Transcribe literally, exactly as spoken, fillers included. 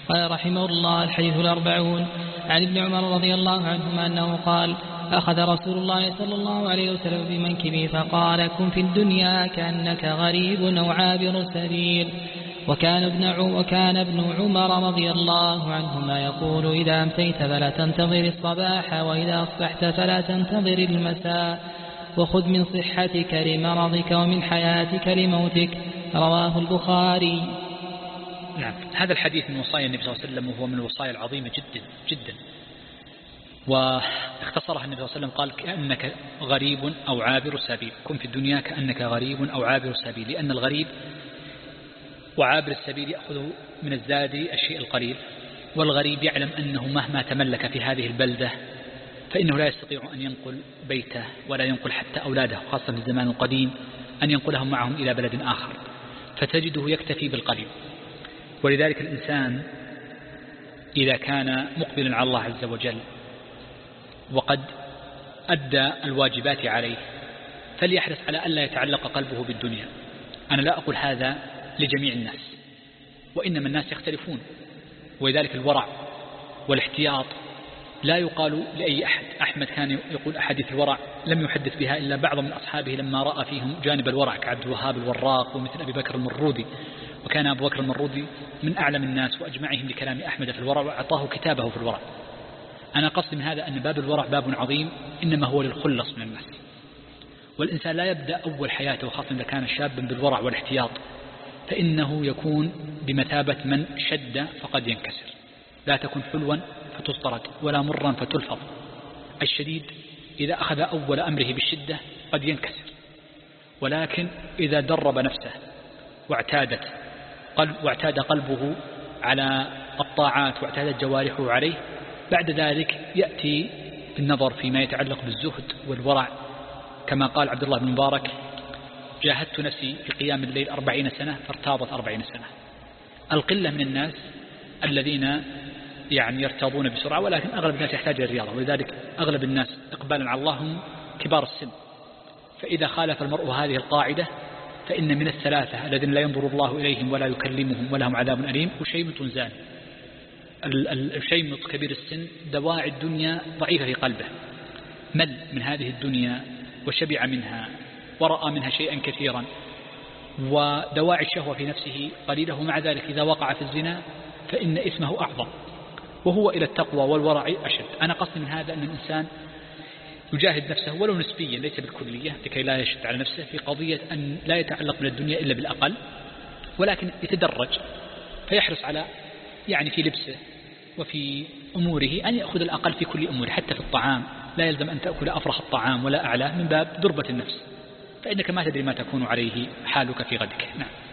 قال رحمه الله: الحديث الأربعون. عن ابن عمر رضي الله عنهما أنه قال: أخذ رسول الله صلى الله عليه وسلم بمنكبه فقال: كن في الدنيا كأنك غريب أو عابر سبيل. وكان ابن وكان ابن عمر رضي الله عنهما يقول: إذا أمسيت فلا تنتظر الصباح، وإذا أصبحت فلا تنتظر المساء، وخذ من صحتك لمرضك ومن حياتك لموتك. رواه البخاري. نعم، هذا الحديث من وصايا النبي صلى الله عليه وسلم، وهو من الوصايا العظيمة جدا جدا، واختصرها النبي صلى الله عليه وسلم قال: كأنك غريب أو عابر سبيل. كن في الدنيا كأنك غريب أو عابر سبيل، لأن الغريب وعابر السبيل يأخذ من الزاد الشيء القليل، والغريب يعلم أنه مهما تملك في هذه البلدة فإنه لا يستطيع أن ينقل بيته ولا ينقل حتى أولاده، خاصة في الزمان القديم، أن ينقلهم معهم إلى بلد آخر، فتجده يكتفي بالقليل. ولذلك الإنسان إذا كان مقبلا على الله عز وجل وقد أدى الواجبات عليه فليحرص على ألا يتعلق قلبه بالدنيا. أنا لا أقول هذا لجميع الناس، وإنما الناس يختلفون، ولذلك الورع والاحتياط لا يقال لأي أحد. أحمد كان يقول أحاديث الورع لم يحدث بها إلا بعض من أصحابه لما رأى فيهم جانب الورع، كعبد الوهاب الوراق ومثل أبي بكر المرودي. وكان أبو بكر المرودي من أعلم الناس وأجمعهم لكلام أحمد في الورع، وأعطاه كتابه في الورع. أنا قصدي من هذا أن باب الورع باب عظيم، إنما هو للخلص من الناس، والإنسان لا يبدأ أول حياته خاصة إذا كان شابا بالورع والاحتياط، فإنه يكون بمثابة من شد فقد ينكسر. لا تكن حلوا فتسترد ولا مرا فتلفظ. الشديد إذا أخذ أول أمره بالشدة قد ينكسر، ولكن إذا درب نفسه واعتادت قلب واعتاد قلبه على الطاعات واعتادت جوارحه عليه، بعد ذلك يأتي بالنظر فيما يتعلق بالزهد والورع، كما قال عبد الله بن مبارك: جاهدت نفسي في قيام الليل أربعين سنة فارتاضت أربعين سنة. القلة من الناس الذين يعني يرتاضون بسرعة، ولكن أغلب الناس يحتاج إلى الرياضة، ولذلك أغلب الناس إقبالا على الله هم كبار السن. فإذا خالف المرء هذه القاعدة فإن من الثلاثة الذين لا ينظر الله إليهم ولا يكلمهم ولهم عذاب أليم وشيمة زاني. الشيمة كبير السن دواعي الدنيا ضعيفة في قلبه، مل من هذه الدنيا وشبع منها ورأى منها شيئا كثيرا، ودواعي الشهوة في نفسه قليلة، ومع ذلك إذا وقع في الزنا فإن إثمه أعظم، وهو إلى التقوى والورع أشد. أنا قصدي من هذا أن الإنسان يجاهد نفسه ولو نسبيا ليس بالكلية، لكي لا يشد على نفسه في قضية أن لا يتعلق من الدنيا إلا بالأقل، ولكن يتدرج، فيحرص على يعني في لبسه وفي أموره أن يأخذ الأقل في كل أموره، حتى في الطعام لا يلزم أن تأكل أفرح الطعام ولا أعلى، من باب دربة النفس، فإنك ما تدري ما تكون عليه حالك في غدك. نعم.